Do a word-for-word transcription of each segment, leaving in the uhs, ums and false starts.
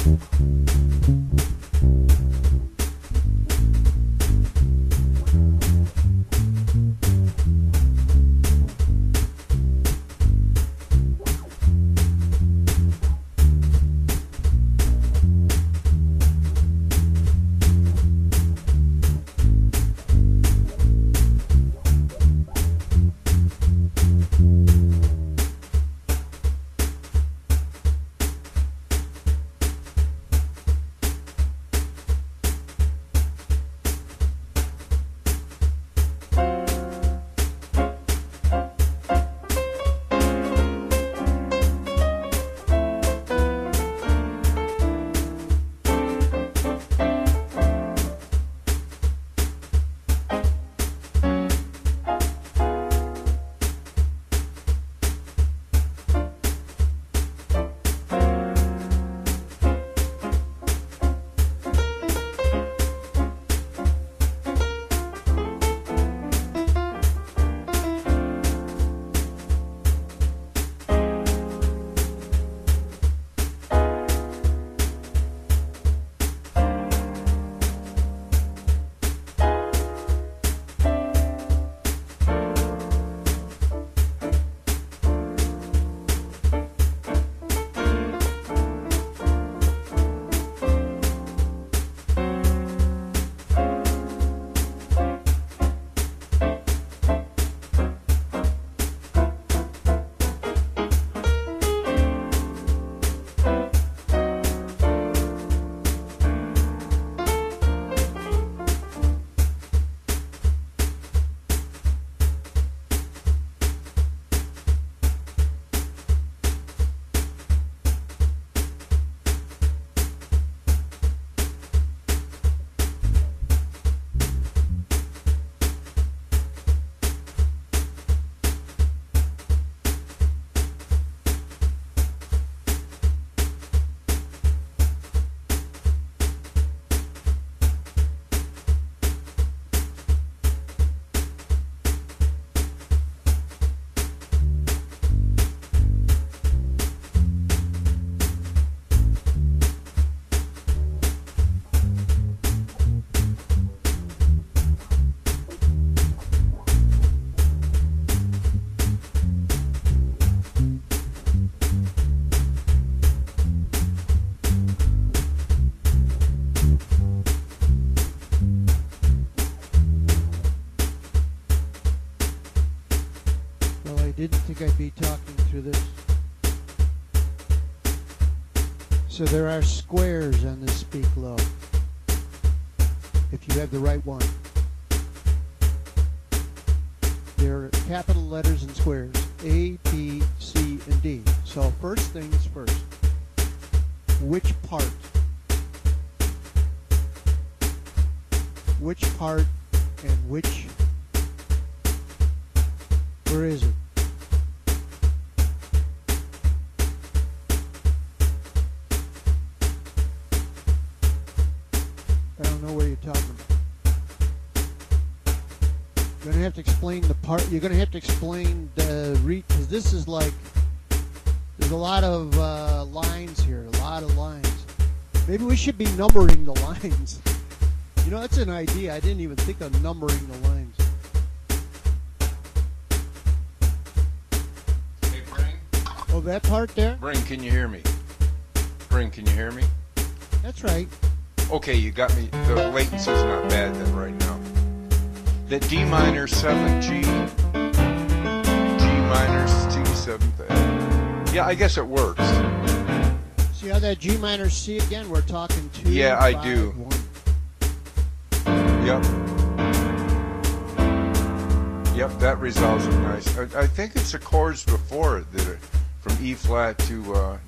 Didn't think I'd be talking through this. So there are squares on this Speak Low, if you have the right one. There are capital letters and squares, A, B, C, and D. So first things first, which part? Which part and which, where is it? I don't know what you're talking about. You're going to have to explain the part. You're going to have to explain the read, because this is like, there's a lot of uh, lines here, a lot of lines. Maybe we should be numbering the lines. You know, that's an idea. I didn't even think of numbering the lines. Hey, Bring. Oh, that part there? Bring, can you hear me? Bring, can you hear me? That's right. Okay, you got me. The latency's not bad then right now. That D minor seventh G, G minor C seventh A. Yeah, I guess it works. See how that G minor C again? We're talking two. Yeah, I five, do. One. Yep. Yep, that resolves it nice. I, I think it's the chords before it that are from E flat to, uh,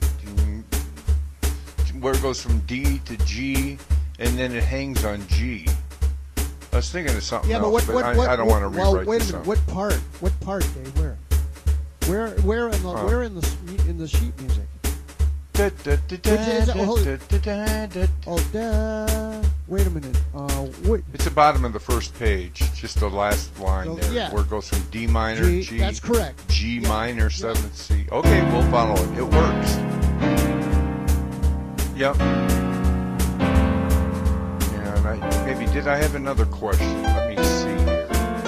to where it goes from D to G, and then it hangs on G. I was thinking of something yeah, but else, what, but what, I, what, I don't what, want to well, rewrite wait a this minute. up. What part? What part, Dave? Where? Where? Where in the? Huh. Where in the in the sheet music? Da, da, da, da, Which is- da, hold da, it. da, da, da. Oh, duh. Wait a minute. Uh, wait. It's the bottom of the first page, just the last line Oh, there, yeah. where it goes from D minor, G, G, that's correct. G Yeah, minor, yeah. seventh C. Okay, we'll follow it. It works. Yep. maybe did I have another question? Let me see here.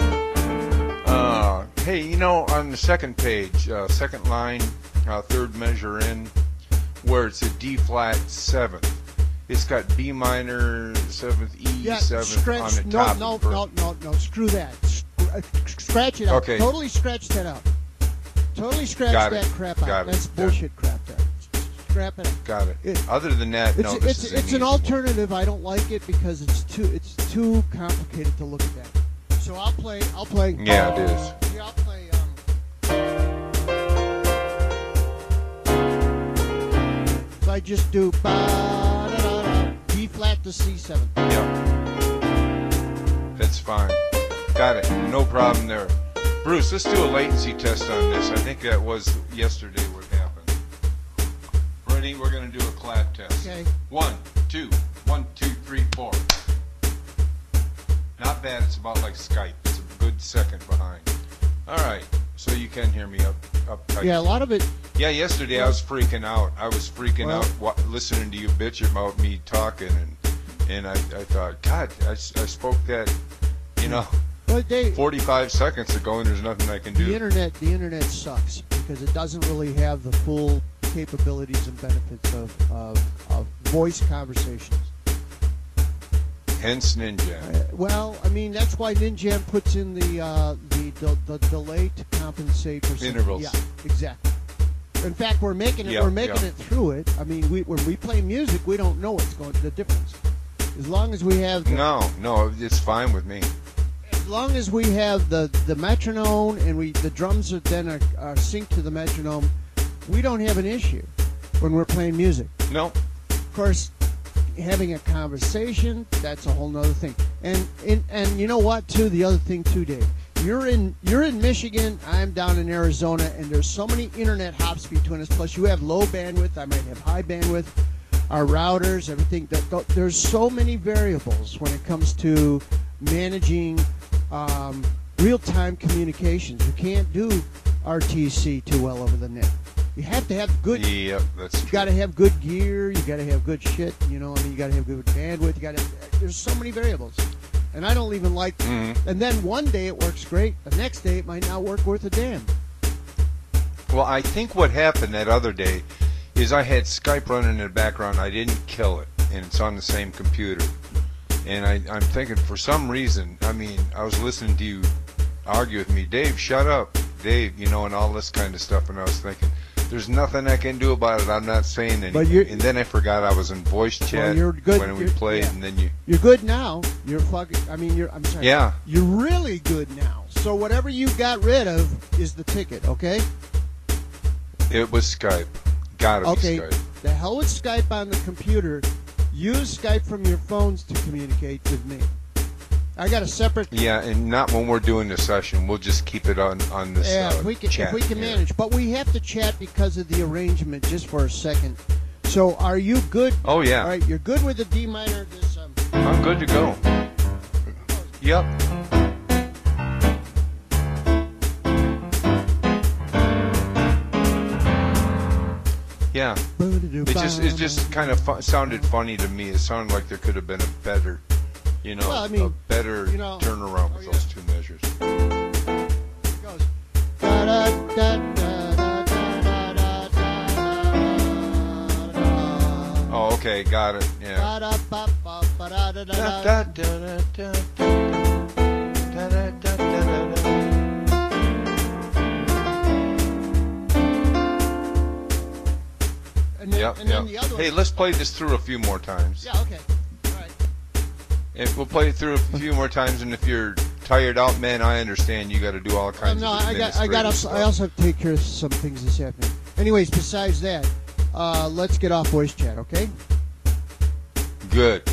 Uh, hey, you know, on the second page, uh, second line, uh, third measure in, where it's a D flat seventh. It's got B minor seventh, E Yeah, seventh scratch, on the no, top. no, of the no, no, no, screw that. Sc- uh, Scratch it out. Okay. Totally scratch that out. Totally scratch Got that it. crap out. Got it. That's Yeah. bullshit crap there. Scrap it out. Got it. It- Other than that, It's no, this it's is it's an, an easy alternative. I don't like it because it's too it's too complicated to look at that. So I'll play. I'll play. One. Yeah, it is. Yeah, I'll play. Um, if I just do ba da da da, D flat to C seven. Yeah. That's fine. Got it. No problem there. Bruce, let's do a latency test on this. I think that was yesterday what happened. Ready? We're going to do a clap test. Okay. One, two, one, two, three, four. Not bad. It's about like Skype. It's a good second behind. All right. So you can hear me up, up tight. Yeah, a lot of it. Yeah, yesterday I was freaking out. I was freaking Well- out wa- listening to you bitch about me talking, and and I, I thought, God, I, s- I spoke that, you know, But they, forty-five seconds ago, and there's nothing I can the do. internet, the internet sucks because it doesn't really have the full capabilities and benefits of of, of voice conversations. Hence Ninja. Uh, well, I mean that's why Ninjam puts in the uh, the, the the delay to compensate for some- Intervals. Yeah, exactly. In fact, we're making it. Yeah, we're making yeah. it through it. I mean, we, when we play music, we don't know what's going the difference. As long as we have the, No, no, it's fine with me. as long as we have the, the metronome and we the drums are then are, are synced to the metronome, we don't have an issue when we're playing music. No, Of course, having a conversation, that's a whole nother thing. And and, and you know what too, the other thing too, Dave. You're in you're in Michigan, I'm down in Arizona, and there's so many internet hops between us. Plus you have low bandwidth, I might have high bandwidth. Our routers, everything. That there's so many variables when it comes to managing um, real-time communications. You can't do R T C too well over the net. You have to have good. yeah, that's You true. got to have good gear. You got to have good shit. You know, I mean, you got to have good bandwidth. You got to. There's so many variables, and I don't even like. Mhm. And then one day it works great. The next day it might not work worth a damn. Well, I think what happened that other day is I had Skype running in the background. I didn't kill it, and it's on the same computer. And I, I'm thinking, for some reason, I mean, I was listening to you argue with me, Dave, shut up, Dave, you know, and all this kind of stuff. And I was thinking, there's nothing I can do about it. I'm not saying anything. But you're- and then I forgot I was in voice chat you're good- when we you're- played, yeah. and then you. You're good now. You're fucking. I mean, you're. I'm sorry. Yeah. You're really good now. So whatever you got rid of is the ticket. Okay. It was Skype. Gotta Okay. be Skype. The hell with Skype on the computer. Use Skype from your phones to communicate with me. I got a separate. Yeah, and not when we're doing the session. We'll just keep it on on this Yeah, uh, if we can, chat. if we can yeah. manage. But we have to chat because of the arrangement just for a second. So are you good? Oh yeah, All right, you're good with the D minor. This um. I'm good to go. Yep. Yeah, it just it just kind of fu- sounded funny to me. It sounded like there could have been a better, you know, Well, I mean, a better you know- turnaround oh, with yeah. those two measures. It goes. Da, da, da, da, da, da, da, da, da. Oh, okay, got it. Yeah. Ba, da, ba, ba, ba, da, da, da, Da, da. da, da, da, da, da, da, da, da, da, da. And then, Yep, and then yep. the other Hey, one. let's play this through a few more times. Yeah, okay. All right. If we'll play it through a few more times, and if you're tired out, man, I understand. You got to do all Uh, kinds no, of I got, I got. administrative I also stuff. have to take care of some things this afternoon. Anyways, besides that, uh, let's get off voice chat, okay? Good.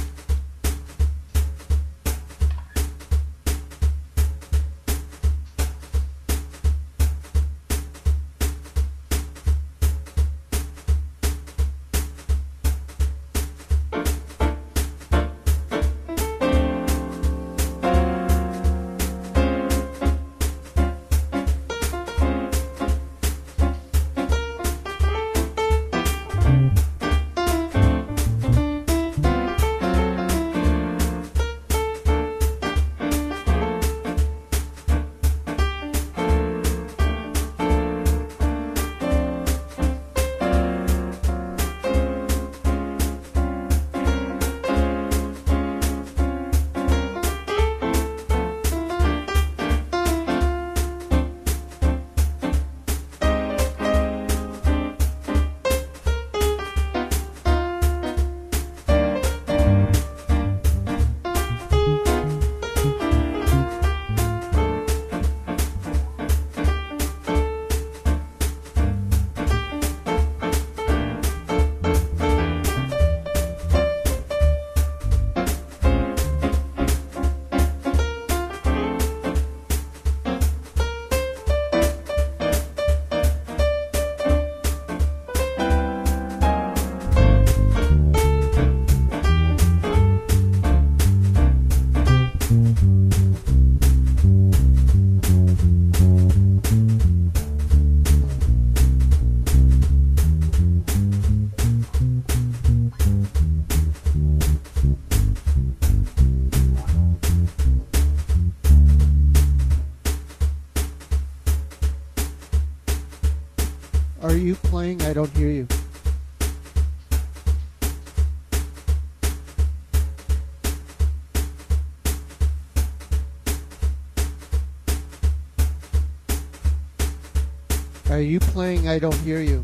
you playing? I don't hear you. Are you playing? I don't hear you.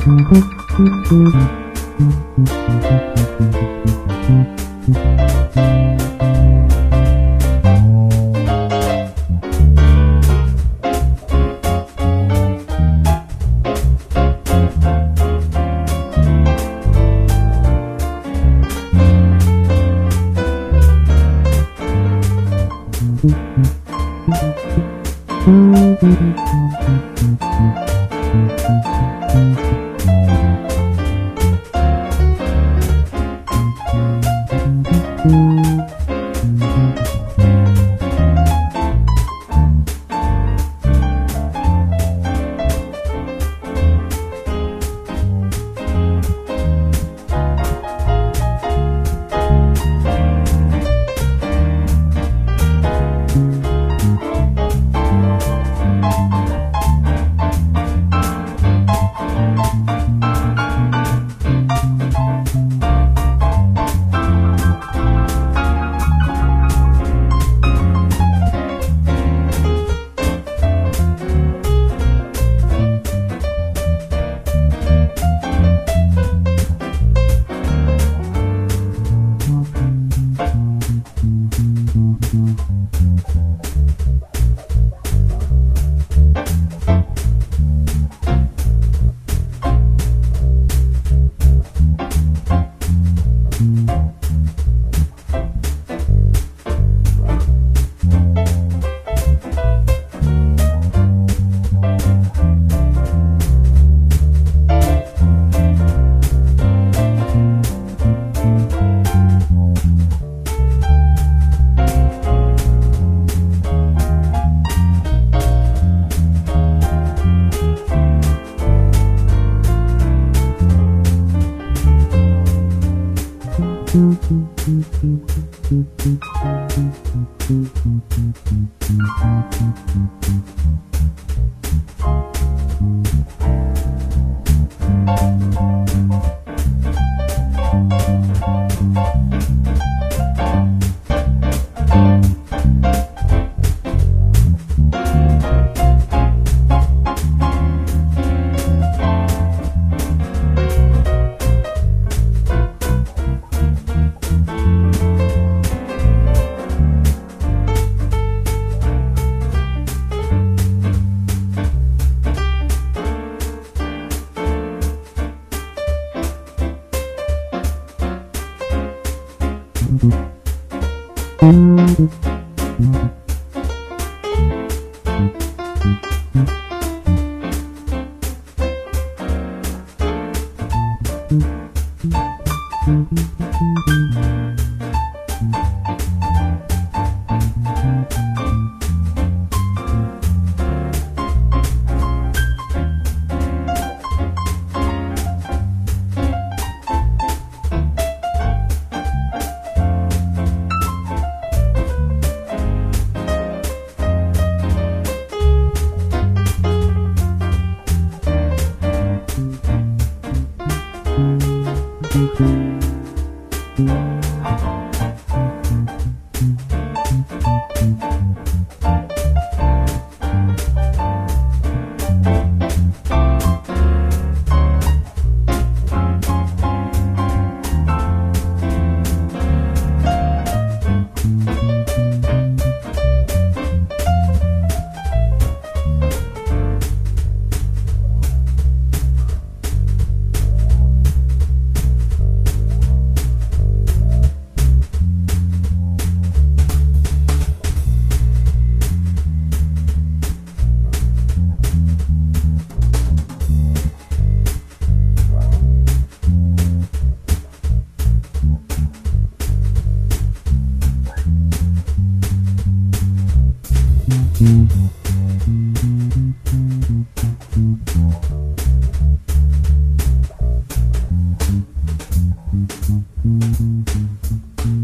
Mm-hmm.